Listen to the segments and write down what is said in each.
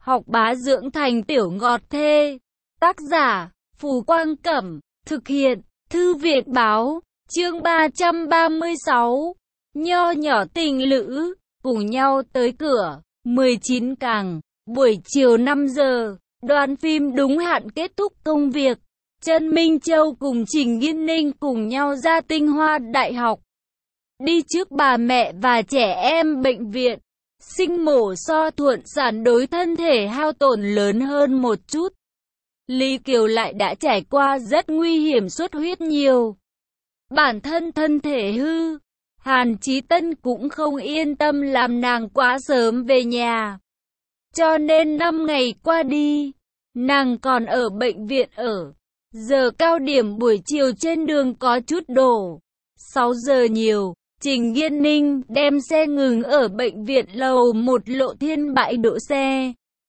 học bá dưỡng thành tiểu ngọt thê. Tác giả, Phù Quang Cẩm, thực hiện, Thư viện Báo, chương 336. Nho nhỏ tình lữ, cùng nhau tới cửa, 19 càng, buổi chiều 5 giờ, đoàn phim đúng hạn kết thúc công việc. Trần Minh Châu cùng Trình Nghiên Ninh cùng nhau ra Tinh Hoa Đại học. Đi trước bà mẹ và trẻ em bệnh viện. Sinh mổ so thuận sản đối thân thể hao tổn lớn hơn một chút. Lý Kiều lại đã trải qua rất nguy hiểm xuất huyết nhiều. Bản thân thân thể hư. Hàn Chí Tân cũng không yên tâm làm nàng quá sớm về nhà. Cho nên 5 ngày qua đi, nàng còn ở bệnh viện ở. Giờ cao điểm buổi chiều trên đường có chút đổ. 6 giờ nhiều, Trình Nghiên Ninh đem xe ngừng ở bệnh viện lầu 1 Lộ Thiên bãi đỗ xe.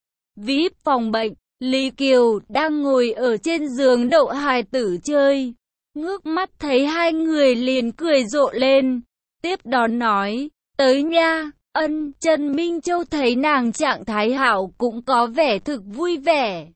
VIP phòng bệnh, Lý Kiều đang ngồi ở trên giường đậu hài tử chơi. Ngước mắt thấy hai người liền cười rộ lên. Tiếp đón nói, tới nha. Trần Minh Châu thấy nàng trạng thái hảo cũng có vẻ thực vui vẻ.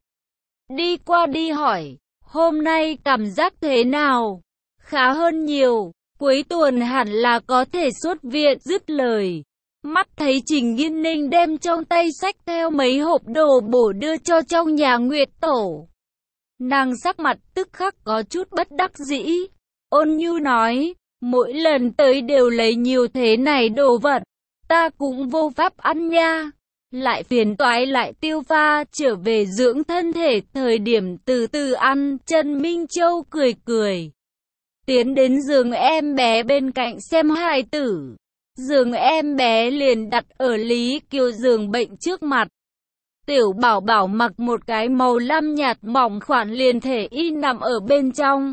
Đi qua đi hỏi, hôm nay cảm giác thế nào? Khá hơn nhiều, cuối tuần hẳn là có thể xuất viện. Dứt lời, mắt thấy Trình Nghiên Ninh đem trong tay xách theo mấy hộp đồ bổ đưa cho trong nhà Nguyệt Tổ. Nàng sắc mặt tức khắc có chút bất đắc dĩ, ôn nhu nói, mỗi lần tới đều lấy nhiều thế này đồ vật, ta cũng vô pháp ăn nha. Lại phiền toái lại tiêu pha, trở về dưỡng thân thể, thời điểm từ từ ăn. Trần Minh Châu cười cười, tiến đến giường em bé bên cạnh xem hài tử. Giường em bé liền đặt ở Lý Kiều giường bệnh trước mặt. Tiểu bảo bảo mặc một cái màu lam nhạt mỏng khoản liền thể y nằm ở bên trong.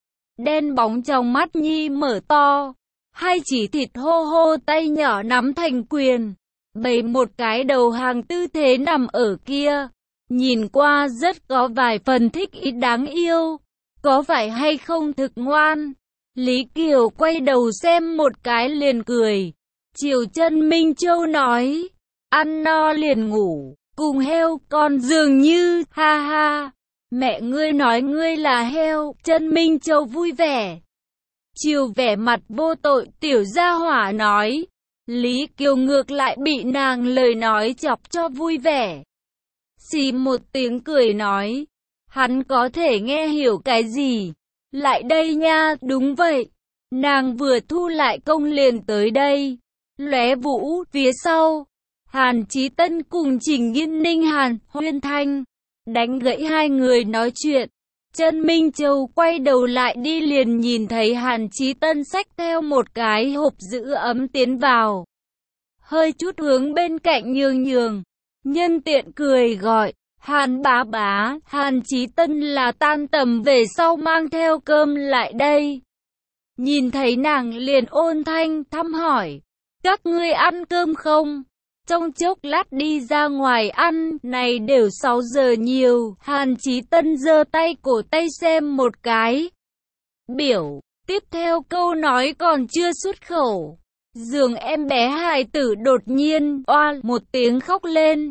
Đen bóng trong mắt nhi mở to, hai chỉ thịt hô hô tay nhỏ nắm thành quyền, bày một cái đầu hàng tư thế nằm ở kia. Nhìn qua rất có vài phần thích ý đáng yêu, có phải hay không thực ngoan? Lý Kiều quay đầu xem một cái liền cười. Chiều Trần Minh Châu nói, ăn no liền ngủ, cùng heo con dường như, ha ha. Mẹ ngươi nói ngươi là heo. Trần Minh Châu vui vẻ. Chiều vẻ mặt vô tội tiểu gia hỏa nói. Lý Kiều ngược lại bị nàng lời nói chọc cho vui vẻ. Xì một tiếng cười nói, hắn có thể nghe hiểu cái gì? Lại đây nha. Đúng vậy. Nàng vừa thu lại công liền tới đây. Lóe vũ phía sau, Hàn Chí Tân cùng Trình Nghiên Ninh Hàn Huyên Thanh đánh gãy hai người nói chuyện. Trần Minh Châu quay đầu lại đi liền nhìn thấy Hàn Chí Tân xách theo một cái hộp giữ ấm tiến vào. Hơi chút hướng bên cạnh nhường nhường, nhân tiện cười gọi, Hàn bá bá. Hàn Chí Tân là tan tầm về sau mang theo cơm lại đây. Nhìn thấy nàng liền ôn thanh thăm hỏi, các ngươi ăn cơm không? Trong chốc lát đi ra ngoài ăn, này đều 6 giờ nhiều. Hàn Chí Tân giơ tay cổ tay xem một cái biểu, tiếp theo câu nói còn chưa xuất khẩu. Giường em bé hài tử đột nhiên oa một tiếng khóc lên.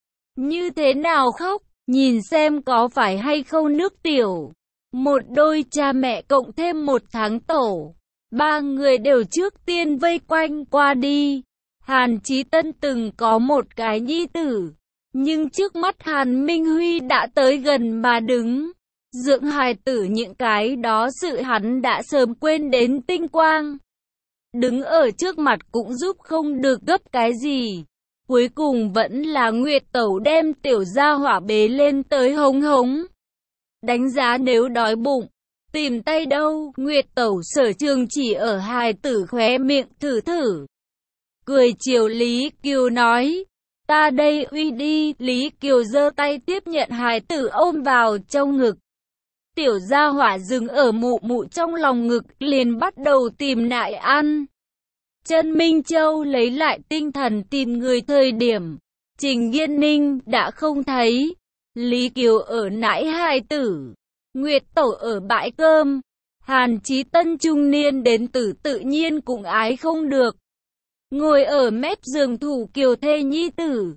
Như thế nào khóc? Nhìn xem có phải hay không nước tiểu. Một đôi cha mẹ cộng thêm 1 tháng tổ, 3 người đều trước tiên vây quanh qua đi. Hàn Chí Tân từng có một cái nhi tử, nhưng trước mắt Hàn Minh Huy đã tới gần mà đứng. Dưỡng hài tử những cái đó sự hắn đã sớm quên đến tinh quang. Đứng ở trước mặt cũng giúp không được gấp cái gì. Cuối cùng vẫn là Nguyệt Tẩu đem tiểu gia hỏa bế lên tới hống hống. Đánh giá nếu đói bụng, tìm tay đâu. Nguyệt Tẩu sở trường chỉ ở hài tử khóe miệng thử thử. Cười chiều Lý Kiều nói, ta đây uy đi. Lý Kiều giơ tay tiếp nhận hài tử ôm vào trong ngực. Tiểu gia hỏa dừng ở mụ mụ trong lòng ngực liền bắt đầu tìm nại ăn. Trần Minh Châu lấy lại tinh thần tìm người thời điểm Trình Nghiên Ninh đã không thấy. Lý Kiều ở nãi hài tử, Nguyệt Tẩu ở bãi cơm. Hàn Chí Tân trung niên đến tử tự nhiên cũng ái không được, ngồi ở mép giường thủ kiều thê nhi tử.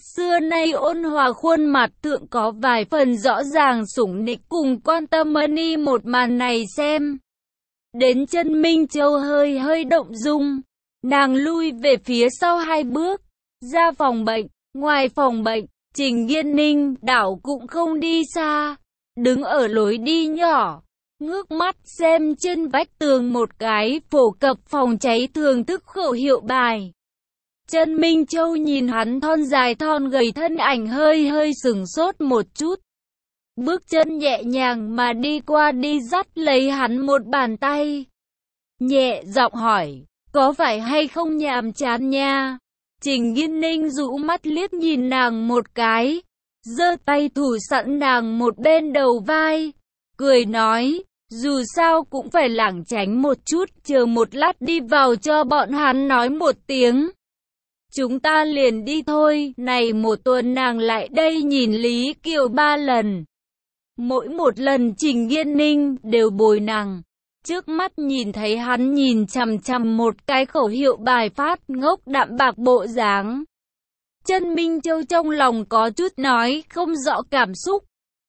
xưa nay ôn hòa khuôn mặt thượng có vài phần rõ ràng sủng nịch cùng quan tâm y một màn này xem. Đến chân Minh Châu hơi hơi động dung, nàng lui về phía sau 2 bước, ra phòng bệnh. Ngoài phòng bệnh, Trình Nghiên Ninh đảo cũng không đi xa, đứng ở lối đi nhỏ, ngước mắt xem trên vách tường một cái phổ cập phòng cháy thưởng thức khẩu hiệu bài. Chân Minh Châu nhìn hắn thon dài thon gầy thân ảnh hơi hơi sửng sốt một chút. Bước chân nhẹ nhàng mà đi qua đi dắt lấy hắn một bàn tay. Nhẹ giọng hỏi, có phải hay không nhàm chán nha? Trình Nghiên Ninh rũ mắt liếc nhìn nàng một cái, giơ tay thủ sẵn nàng một bên đầu vai, cười nói, dù sao cũng phải lảng tránh một chút, chờ một lát đi vào cho bọn hắn nói một tiếng. Chúng ta liền đi thôi. Này một tuần nàng lại đây nhìn Lý Kiều 3 lần. Mỗi một lần Trình Nghiên Ninh đều bồi nàng. Trước mắt nhìn thấy hắn nhìn chằm chằm một cái khẩu hiệu bài phát ngốc đạm bạc bộ dáng. Chân Minh Châu trong lòng có chút nói không rõ cảm xúc.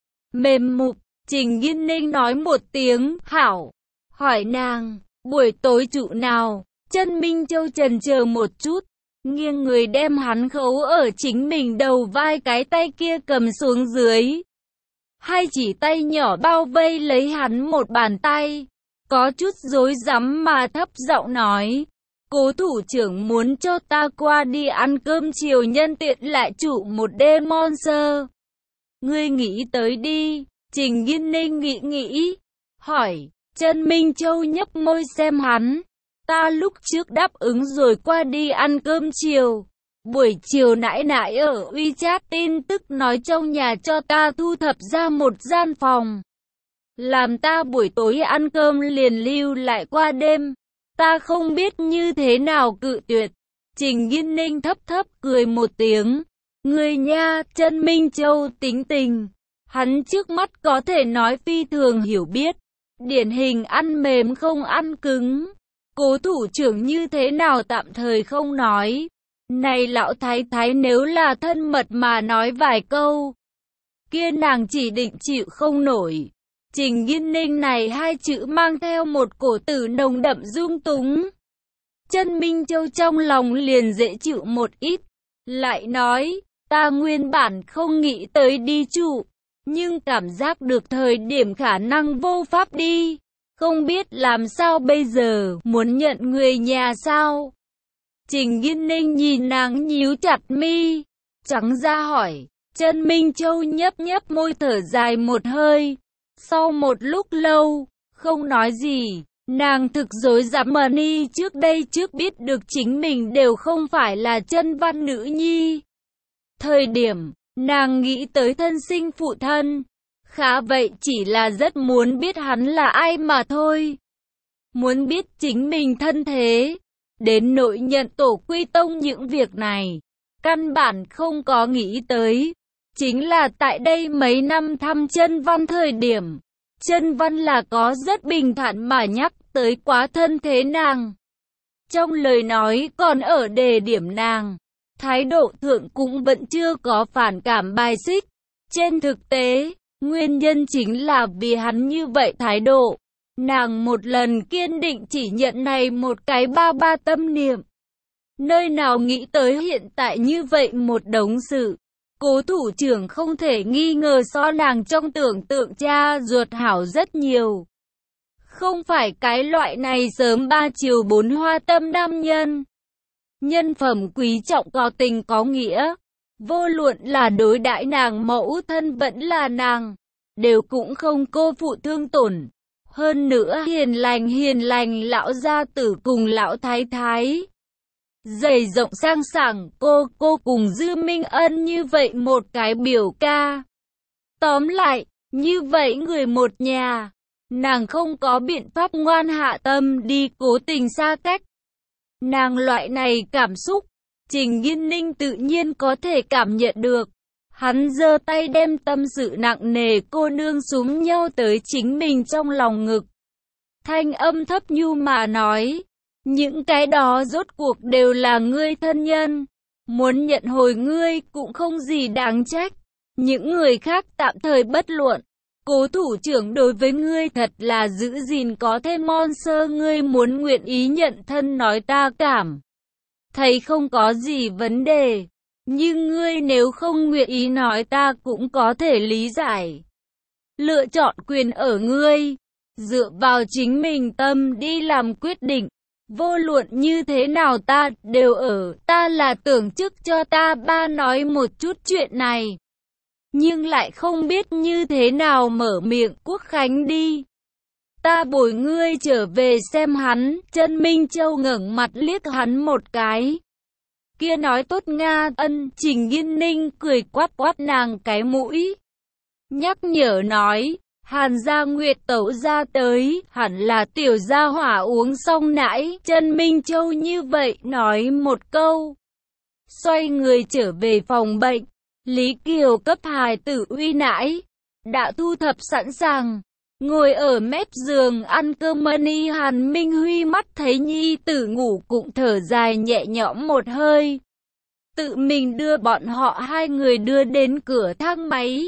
Mềm mục, Trình Nghiên Ninh nói một tiếng, hảo. Hỏi nàng, buổi tối trụ nào? Chân Minh Châu chần chờ một chút, nghiêng người đem hắn khấu ở chính mình đầu vai, cái tay kia cầm xuống dưới. 2 chỉ tay nhỏ bao vây lấy hắn một bàn tay. Có chút rối rắm mà thấp giọng nói, Cố thủ trưởng muốn cho ta qua đi ăn cơm chiều nhân tiện lại trụ một đêm monster. Ngươi nghĩ tới đi. Trình Nghiên Ninh nghĩ, hỏi. Chân Minh Châu nhấp môi xem hắn. Ta lúc trước đáp ứng rồi qua đi ăn cơm chiều. Buổi chiều nãy nãy ở WeChat tin tức nói trong nhà cho ta thu thập ra một gian phòng. Làm ta buổi tối ăn cơm liền lưu lại qua đêm. Ta không biết như thế nào cự tuyệt. Trình Nghiên Ninh thấp thấp cười một tiếng. Người nha, Chân Minh Châu tính tình. Hắn trước mắt có thể nói phi thường hiểu biết. Điển hình ăn mềm không ăn cứng. Cố thủ trưởng như thế nào tạm thời không nói. Này lão thái thái nếu là thân mật mà nói vài câu, kia nàng chỉ định chịu không nổi. Trình Nghiên Ninh này 2 chữ mang theo một cổ tử nồng đậm dung túng. Chân Minh Châu trong lòng liền dễ chịu một ít. Lại nói, ta nguyên bản không nghĩ tới đi trụ, nhưng cảm giác được thời điểm khả năng vô pháp đi. Không biết làm sao bây giờ, muốn nhận người nhà sao? Trình Nghiên Ninh nhìn nàng nhíu chặt mi, trắng ra hỏi. Chân Minh Châu nhấp nhấp môi thở dài một hơi. Sau một lúc lâu, không nói gì, nàng thực dối dám y trước đây trước biết được chính mình đều không phải là Chân Văn nữ nhi. Thời điểm, nàng nghĩ tới thân sinh phụ thân, khá vậy chỉ là rất muốn biết hắn là ai mà thôi. Muốn biết chính mình thân thế, đến nỗi nhận tổ quy tông những việc này, căn bản không có nghĩ tới. Chính là tại đây mấy năm thăm Chân Văn thời điểm, Chân Văn là có rất bình thản mà nhắc tới quá thân thế nàng. Trong lời nói còn ở đề điểm nàng, thái độ thượng cũng vẫn chưa có phản cảm bài xích. Trên thực tế, nguyên nhân chính là vì hắn như vậy thái độ. Nàng một lần kiên định chỉ nhận này một cái ba tâm niệm. Nơi nào nghĩ tới hiện tại như vậy một đống sự. Cố thủ trưởng không thể nghi ngờ so nàng trong tưởng tượng cha ruột hảo rất nhiều. Không phải cái loại này sớm 3 chiều 4 hoa tâm nam nhân. Nhân phẩm quý trọng có tình có nghĩa. Vô luận là đối đãi nàng mẫu thân vẫn là nàng, đều cũng không cô phụ thương tổn. Hơn nữa hiền lành lão gia tử cùng lão thái thái. Dày rộng sang sảng cô cùng Dư Minh Ân như vậy một cái biểu ca. Tóm lại, như vậy người một nhà, nàng không có biện pháp ngoan hạ tâm đi cố tình xa cách. Nàng loại này cảm xúc, Trình Nghiên Ninh tự nhiên có thể cảm nhận được. Hắn giơ tay đem tâm sự nặng nề cô nương súm nhau tới chính mình trong lòng ngực. Thanh âm thấp nhu mà nói, những cái đó rốt cuộc đều là ngươi thân nhân. Muốn nhận hồi ngươi cũng không gì đáng trách. Những người khác tạm thời bất luận. Cố thủ trưởng đối với ngươi thật là giữ gìn có thêm mon sơ, ngươi muốn nguyện ý nhận thân nói ta cảm thấy không có gì vấn đề. Nhưng ngươi nếu không nguyện ý nói ta cũng có thể lý giải. Lựa chọn quyền ở ngươi. Dựa vào chính mình tâm đi làm quyết định. Vô luận như thế nào ta đều ở. Ta là tưởng chức cho ta ba nói một chút chuyện này. Nhưng lại không biết như thế nào mở miệng. Quốc Khánh đi. Ta bồi ngươi trở về xem hắn. Chân Minh Châu ngẩng mặt liếc hắn một cái. Kia nói tốt Nga. Ân. Trình Nghiên Ninh cười quát quát nàng cái mũi. Nhắc nhở nói. Hàn Gia Nguyệt tẩu ra tới. Hẳn là tiểu gia hỏa uống xong nãy. Chân Minh Châu như vậy nói một câu. Xoay người trở về phòng bệnh. Lý Kiều cấp hài tử uy nãi. Đã thu thập sẵn sàng. Ngồi ở mép giường ăn cơm mani. Hàn Minh Huy mắt thấy nhi tử ngủ cũng thở dài nhẹ nhõm một hơi. Tự mình đưa bọn họ hai người đưa đến cửa thang máy.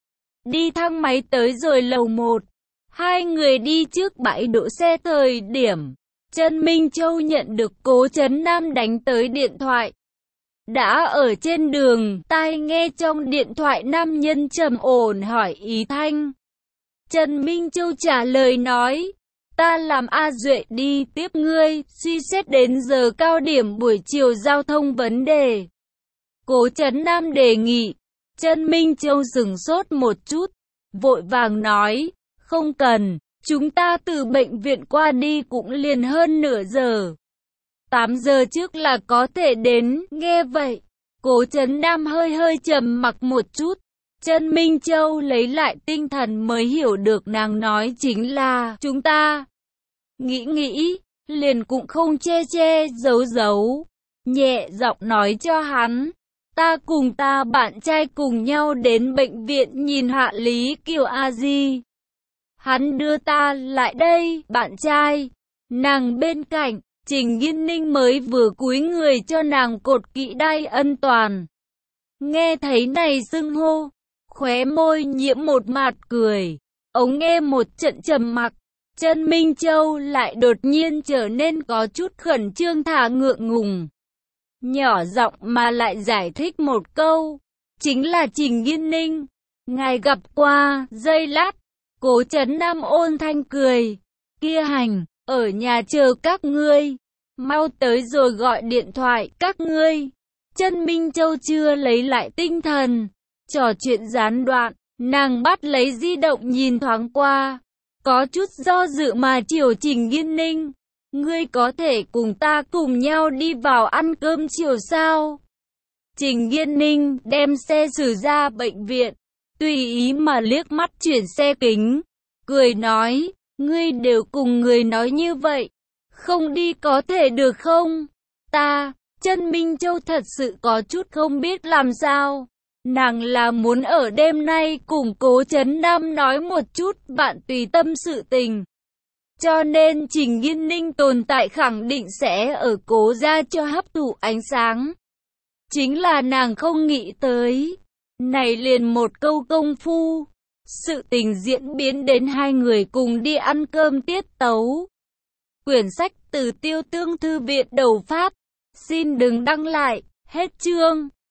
Đi thang máy tới rồi lầu 1. Hai người đi trước bãi đỗ xe thời điểm. Trần Minh Châu nhận được Cố Trấn Nam đánh tới điện thoại. Đã ở trên đường, tai nghe trong điện thoại nam nhân trầm ổn hỏi ý thanh. Trần Minh Châu trả lời nói, ta làm A Duệ đi tiếp ngươi, suy xét đến giờ cao điểm buổi chiều giao thông vấn đề. Cố Trấn Nam đề nghị. Trần Minh Châu sửng sốt một chút, vội vàng nói, không cần, chúng ta từ bệnh viện qua đi cũng liền hơn nửa giờ. 8 giờ trước là có thể đến. Nghe vậy, Cố Trấn Nam hơi trầm mặc một chút. Trần Minh Châu lấy lại tinh thần mới hiểu được nàng nói chính là chúng ta. Nghĩ, liền cũng không che giấu. Nhẹ giọng nói cho hắn. Ta cùng ta bạn trai cùng nhau đến bệnh viện nhìn hạ Lý Kiều A Di. Hắn đưa ta lại đây, bạn trai. Nàng bên cạnh, Trình Nghiên Ninh mới vừa cúi người cho nàng cột kỹ đai an toàn. Nghe thấy này xưng hô, khóe môi nhiễm một mạt cười. Ống nghe một trận trầm mặc, Trần Minh Châu lại đột nhiên trở nên có chút khẩn trương thả ngượng ngùng. Nhỏ giọng mà lại giải thích một câu, chính là Trình Nghiên Ninh. Ngài gặp qua. Giây lát, Cố Trấn Nam ôn thanh cười. Kia hành, ở nhà chờ các ngươi. Mau tới rồi gọi điện thoại các ngươi. Trần Minh Châu chưa lấy lại tinh thần. Trò chuyện gián đoạn, nàng bắt lấy di động nhìn thoáng qua. Có chút do dự mà chiều Trình Nghiên Ninh. Ngươi có thể cùng ta cùng nhau đi vào ăn cơm chiều sao? Trình Nghiên Ninh đem xe xử ra bệnh viện, tùy ý mà liếc mắt chuyển xe kính, cười nói, ngươi đều cùng người nói như vậy, không đi có thể được không? Trần Minh Châu thật sự có chút không biết làm sao. Nàng là muốn ở đêm nay cùng Cố Trấn Nam nói một chút bạn tùy tâm sự tình. Cho nên Trình Nghiên Ninh tồn tại khẳng định sẽ ở Cố gia cho hấp thụ ánh sáng. Chính là nàng không nghĩ tới. Này liền một câu công phu. Sự tình diễn biến đến hai người cùng đi ăn cơm tiết tấu. Quyển sách từ Tiêu Tương Thư viện đầu phát. Xin đừng đăng lại. Hết chương.